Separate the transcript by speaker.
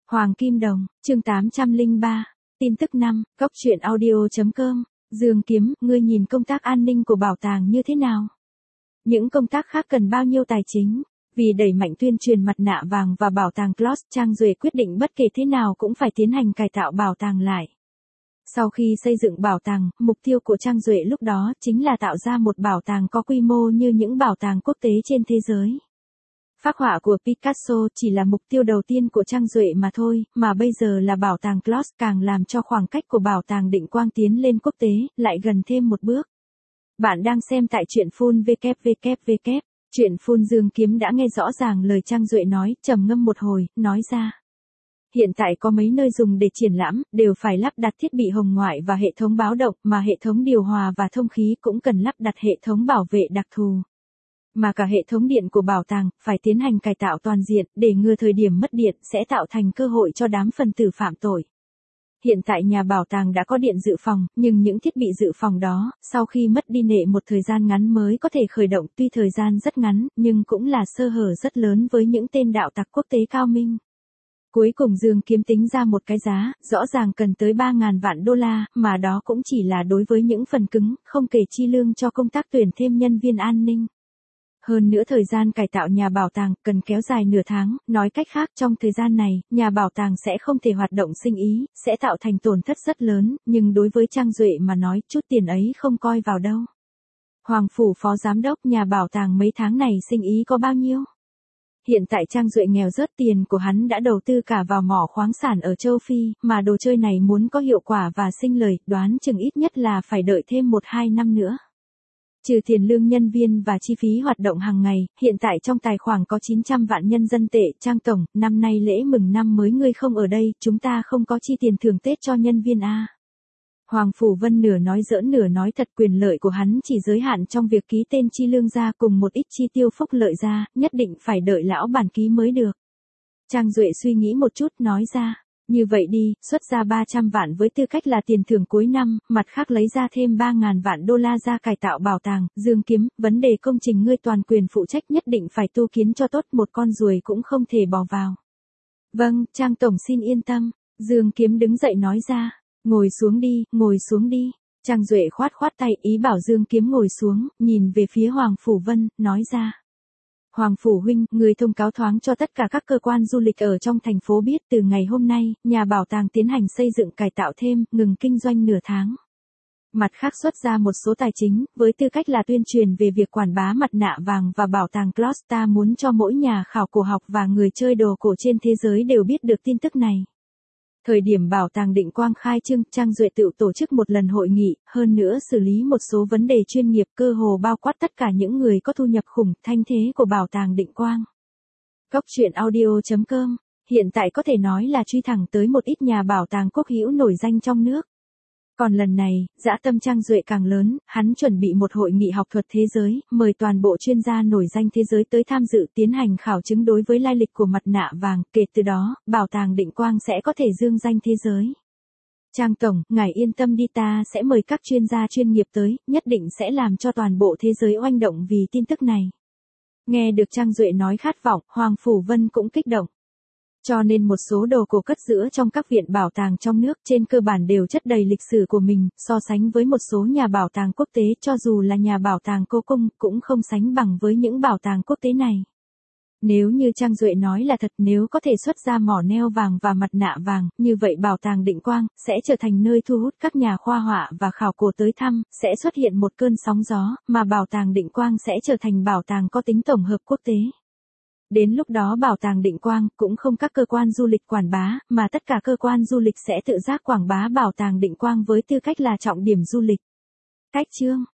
Speaker 1: Hoàng Kim Đồng, chương 803, tin tức 5, góc truyện audio.com, Dương Kiếm, ngươi nhìn công tác an ninh của bảo tàng như thế nào? Những công tác khác cần bao nhiêu tài chính? Vì đẩy mạnh tuyên truyền mặt nạ vàng và bảo tàng Closs, Trang Duệ quyết định bất kể thế nào cũng phải tiến hành cải tạo bảo tàng lại. Sau khi xây dựng bảo tàng, mục tiêu của Trang Duệ lúc đó chính là tạo ra một bảo tàng có quy mô như những bảo tàng quốc tế trên thế giới. Phác họa của Picasso chỉ là mục tiêu đầu tiên của Trang Duệ mà thôi, mà bây giờ là bảo tàng Closs càng làm cho khoảng cách của bảo tàng Định Quang tiến lên quốc tế, lại gần thêm một bước. Bạn đang xem tại truyện Full www. Truyện Full. Dương Kiếm đã nghe rõ ràng lời Trang Duệ nói, trầm ngâm một hồi, nói ra. Hiện tại có mấy nơi dùng để triển lãm, đều phải lắp đặt thiết bị hồng ngoại và hệ thống báo động, mà hệ thống điều hòa và thông khí cũng cần lắp đặt hệ thống bảo vệ đặc thù. Mà cả hệ thống điện của bảo tàng, phải tiến hành cải tạo toàn diện, để ngừa thời điểm mất điện sẽ tạo thành cơ hội cho đám phần tử phạm tội. Hiện tại nhà bảo tàng đã có điện dự phòng, nhưng những thiết bị dự phòng đó, sau khi mất đi nệ một thời gian ngắn mới có thể khởi động, tuy thời gian rất ngắn, nhưng cũng là sơ hở rất lớn với những tên đạo tặc quốc tế cao minh. Cuối cùng Dương Kiếm tính ra một cái giá, rõ ràng cần tới 3.000 vạn đô la, mà đó cũng chỉ là đối với những phần cứng, không kể chi lương cho công tác tuyển thêm nhân viên an ninh. Hơn nữa thời gian cải tạo nhà bảo tàng cần kéo dài nửa tháng, nói cách khác trong thời gian này, nhà bảo tàng sẽ không thể hoạt động sinh ý, sẽ tạo thành tổn thất rất lớn, nhưng đối với Trang Duệ mà nói chút tiền ấy không coi vào đâu. Hoàng Phủ Phó Giám đốc nhà bảo tàng mấy tháng này sinh ý có bao nhiêu? Hiện tại Trang Duệ nghèo rớt, tiền của hắn đã đầu tư cả vào mỏ khoáng sản ở châu Phi, mà đồ chơi này muốn có hiệu quả và sinh lời, đoán chừng ít nhất là phải đợi thêm 1-2 năm nữa. Trừ tiền lương nhân viên và chi phí hoạt động hàng ngày, hiện tại trong tài khoản có 900 vạn nhân dân tệ. Trang tổng, năm nay lễ mừng năm mới ngươi không ở đây, chúng ta không có chi tiền thưởng Tết cho nhân viên a. Hoàng Phủ Vân nửa nói giỡn nửa nói thật, quyền lợi của hắn chỉ giới hạn trong việc ký tên chi lương ra cùng một ít chi tiêu phúc lợi ra, nhất định phải đợi lão bản ký mới được. Trang Duệ suy nghĩ một chút nói ra. Như vậy đi, xuất ra 300 vạn với tư cách là tiền thưởng cuối năm, mặt khác lấy ra thêm 3.000 vạn đô la ra cải tạo bảo tàng. Dương Kiếm, vấn đề công trình ngươi toàn quyền phụ trách, nhất định phải tu kiến cho tốt, một con ruồi cũng không thể bỏ vào. Vâng, Trang tổng xin yên tâm. Dương Kiếm đứng dậy nói ra. Ngồi xuống đi, ngồi xuống đi. Trang Duệ khoát khoát tay ý bảo Dương Kiếm ngồi xuống, nhìn về phía Hoàng Phủ Vân, nói ra. Hoàng Phủ huynh, người thông cáo thoáng cho tất cả các cơ quan du lịch ở trong thành phố biết từ ngày hôm nay, nhà bảo tàng tiến hành xây dựng cải tạo thêm, ngừng kinh doanh nửa tháng. Mặt khác xuất ra một số tài chính, với tư cách là tuyên truyền về việc quảng bá mặt nạ vàng và bảo tàng Closs, ta muốn cho mỗi nhà khảo cổ học và người chơi đồ cổ trên thế giới đều biết được tin tức này. Thời điểm bảo tàng Định Quang khai trương, Trang Duệ tự tổ chức một lần hội nghị, hơn nữa xử lý một số vấn đề chuyên nghiệp, cơ hồ bao quát tất cả những người có thu nhập khủng, thanh thế của bảo tàng Định Quang. Góc truyện audio.com, hiện tại có thể nói là truy thẳng tới một ít nhà bảo tàng quốc hữu nổi danh trong nước. Còn lần này, dã tâm Trang Duệ càng lớn, hắn chuẩn bị một hội nghị học thuật thế giới, mời toàn bộ chuyên gia nổi danh thế giới tới tham dự, tiến hành khảo chứng đối với lai lịch của mặt nạ vàng, kể từ đó, bảo tàng Định Quang sẽ có thể dương danh thế giới. Trang tổng, ngài yên tâm đi, ta sẽ mời các chuyên gia chuyên nghiệp tới, nhất định sẽ làm cho toàn bộ thế giới oanh động vì tin tức này. Nghe được Trang Duệ nói khát vọng, Hoàng Phủ Vân cũng kích động. Cho nên một số đồ cổ cất giữ trong các viện bảo tàng trong nước trên cơ bản đều chất đầy lịch sử của mình, so sánh với một số nhà bảo tàng quốc tế, cho dù là nhà bảo tàng Cố Cung, cũng không sánh bằng với những bảo tàng quốc tế này. Nếu như Trang Duệ nói là thật, nếu có thể xuất ra mỏ neo vàng và mặt nạ vàng, như vậy bảo tàng Định Quang sẽ trở thành nơi thu hút các nhà khoa học và khảo cổ tới thăm, sẽ xuất hiện một cơn sóng gió, mà bảo tàng Định Quang sẽ trở thành bảo tàng có tính tổng hợp quốc tế. Đến lúc đó bảo tàng Định Quang cũng không các cơ quan du lịch quảng bá, mà tất cả cơ quan du lịch sẽ tự giác quảng bá bảo tàng Định Quang với tư cách là trọng điểm du lịch. Cách chương